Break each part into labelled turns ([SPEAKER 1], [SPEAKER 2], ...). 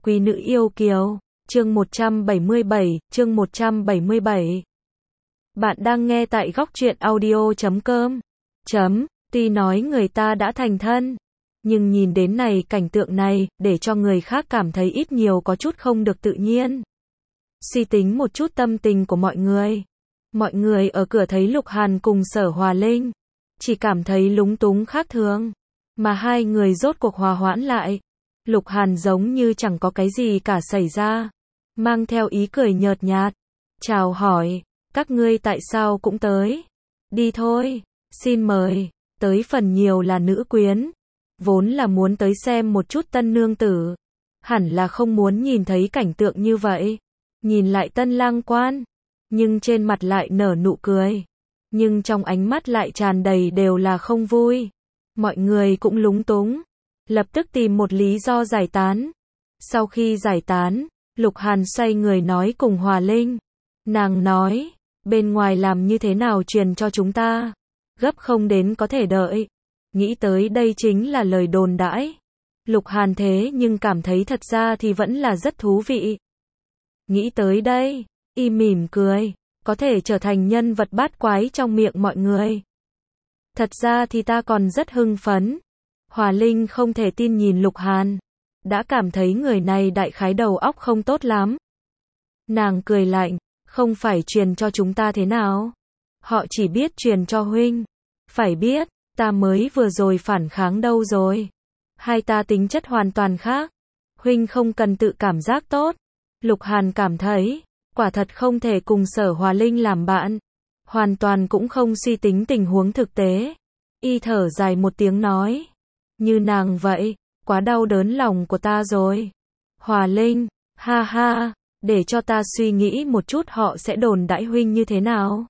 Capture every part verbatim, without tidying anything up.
[SPEAKER 1] Quý nữ yêu kiều, chương một trăm bảy mươi bảy, chương một trăm bảy mươi bảy. Bạn đang nghe tại góc truyện audio chấm com. Chấm, tuy nói người ta đã thành thân, nhưng nhìn đến này cảnh tượng này, để cho người khác cảm thấy ít nhiều có chút không được tự nhiên. Suy tính một chút tâm tình của mọi người. Mọi người ở cửa thấy Lục Hàn cùng Sở Hòa Linh, chỉ cảm thấy lúng túng khác thường. Mà hai người rốt cuộc hòa hoãn lại. Lục Hàn giống như chẳng có cái gì cả xảy ra, mang theo ý cười nhợt nhạt, chào hỏi, các ngươi tại sao cũng tới? Đi thôi, xin mời, tới phần nhiều là nữ quyến, vốn là muốn tới xem một chút tân nương tử, hẳn là không muốn nhìn thấy cảnh tượng như vậy. Nhìn lại tân lang quan, nhưng trên mặt lại nở nụ cười, nhưng trong ánh mắt lại tràn đầy đều là không vui. Mọi người cũng lúng túng, lập tức tìm một lý do giải tán. Sau khi giải tán, Lục Hàn xoay người nói cùng Hòa Linh. Nàng nói, bên ngoài làm như thế nào truyền cho chúng ta, gấp không đến có thể đợi. Nghĩ tới đây chính là lời đồn đãi. Lục Hàn thế nhưng cảm thấy thật ra thì vẫn là rất thú vị. Nghĩ tới đây, y mỉm cười, có thể trở thành nhân vật bát quái trong miệng mọi người. Thật ra thì ta còn rất hưng phấn. Hòa Linh không thể tin nhìn Lục Hàn, đã cảm thấy người này đại khái đầu óc không tốt lắm. Nàng cười lạnh, không phải truyền cho chúng ta thế nào? Họ chỉ biết truyền cho huynh. Phải biết, ta mới vừa rồi phản kháng đâu rồi. Hai ta tính chất hoàn toàn khác. Huynh không cần tự cảm giác tốt. Lục Hàn cảm thấy, quả thật không thể cùng Sở Hòa Linh làm bạn. Hoàn toàn cũng không suy tính tình huống thực tế. Y thở dài một tiếng nói. Như nàng vậy, quá đau đớn lòng của ta rồi. Hòa Linh, ha ha, để cho ta suy nghĩ một chút họ sẽ đồn đãi huynh như thế nào.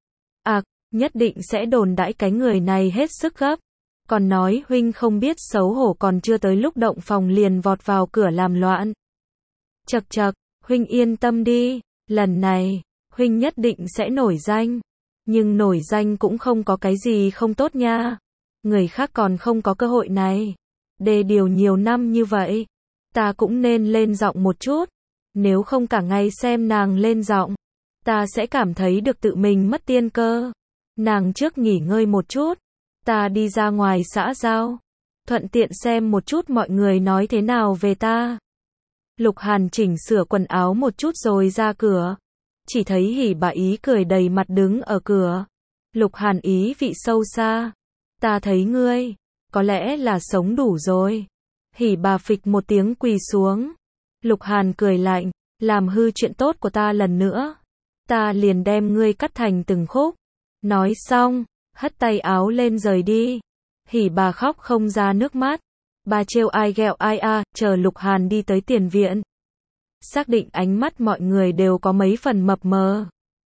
[SPEAKER 1] À, nhất định sẽ đồn đãi cái người này hết sức gấp. Còn nói huynh không biết xấu hổ còn chưa tới lúc động phòng liền vọt vào cửa làm loạn. Chậc chậc, huynh yên tâm đi, lần này, huynh nhất định sẽ nổi danh. Nhưng nổi danh cũng không có cái gì không tốt nha. Người khác còn không có cơ hội này. Đề điều nhiều năm như vậy, ta cũng nên lên giọng một chút. Nếu không cả ngày xem nàng lên giọng, ta sẽ cảm thấy được tự mình mất tiên cơ. Nàng trước nghỉ ngơi một chút, ta đi ra ngoài xã giao, thuận tiện xem một chút mọi người nói thế nào về ta. Lục Hàn chỉnh sửa quần áo một chút rồi ra cửa. Chỉ thấy Hỉ Bà ý cười đầy mặt đứng ở cửa. Lục Hàn ý vị sâu xa. Ta thấy ngươi, có lẽ là sống đủ rồi. Hỉ Bà phịch một tiếng quỳ xuống. Lục Hàn cười lạnh, làm hư chuyện tốt của ta lần nữa, ta liền đem ngươi cắt thành từng khúc. Nói xong, hất tay áo lên rời đi. Hỉ Bà khóc không ra nước mắt. Bà trêu ai ghẹo ai à, chờ Lục Hàn đi tới tiền viện. Xác định ánh mắt mọi người đều có mấy phần mập mờ.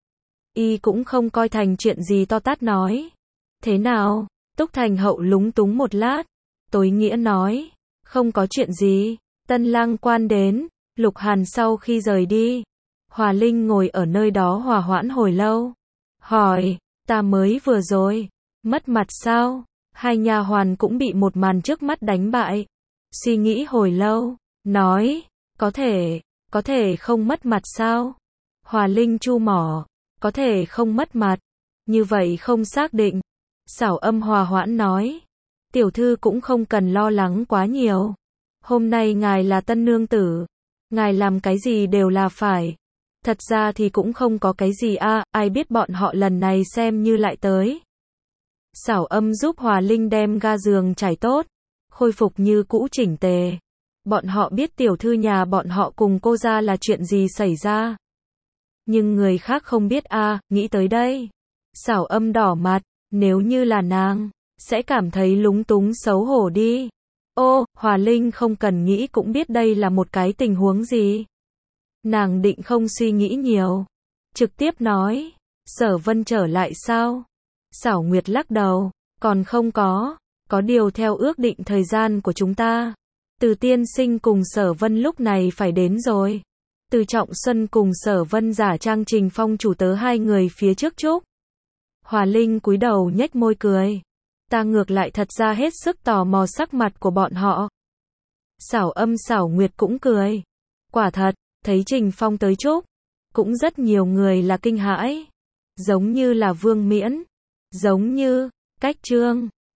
[SPEAKER 1] Y cũng không coi thành chuyện gì to tát nói. Thế nào? Túc Thành Hậu lúng túng một lát. Tối nghĩa nói. Không có chuyện gì. Tân lang quan đến. Lục Hàn sau khi rời đi. Hòa Linh ngồi ở nơi đó hòa hoãn hồi lâu. Hỏi. Ta mới vừa rồi. Mất mặt sao? Hai nha hoàn cũng bị một màn trước mắt đánh bại. Suy nghĩ hồi lâu. Nói. Có thể. Có thể không mất mặt sao? Hòa Linh chu mỏ. Có thể không mất mặt. Như vậy không xác định. Xảo Âm hòa hoãn nói. Tiểu thư cũng không cần lo lắng quá nhiều. Hôm nay ngài là tân nương tử. Ngài làm cái gì đều là phải. Thật ra thì cũng không có cái gì a, à, ai biết bọn họ lần này xem như lại tới. Xảo Âm giúp Hòa Linh đem ga giường trải tốt. Khôi phục như cũ chỉnh tề. Bọn họ biết tiểu thư nhà bọn họ cùng cô ra là chuyện gì xảy ra. Nhưng người khác không biết a, à, nghĩ tới đây. Xảo Âm đỏ mặt, nếu như là nàng, sẽ cảm thấy lúng túng xấu hổ đi. Ô, Hòa Linh không cần nghĩ cũng biết đây là một cái tình huống gì. Nàng định không suy nghĩ nhiều. Trực tiếp nói, Sở Vân trở lại sao? Xảo Nguyệt lắc đầu, còn không có, có điều theo ước định thời gian của chúng ta. Từ tiên sinh cùng Sở Vân lúc này phải đến rồi. Từ Trọng Xuân cùng Sở Vân giả trang Trình Phong chủ tớ hai người phía trước chúc. Hòa Linh cúi đầu nhếch môi cười. Ta ngược lại thật ra hết sức tò mò sắc mặt của bọn họ. Xảo Âm Xảo Nguyệt cũng cười. Quả thật, thấy Trình Phong tới chúc, cũng rất nhiều người là kinh hãi. Giống như là Vương Miễn, giống như Cách Trương,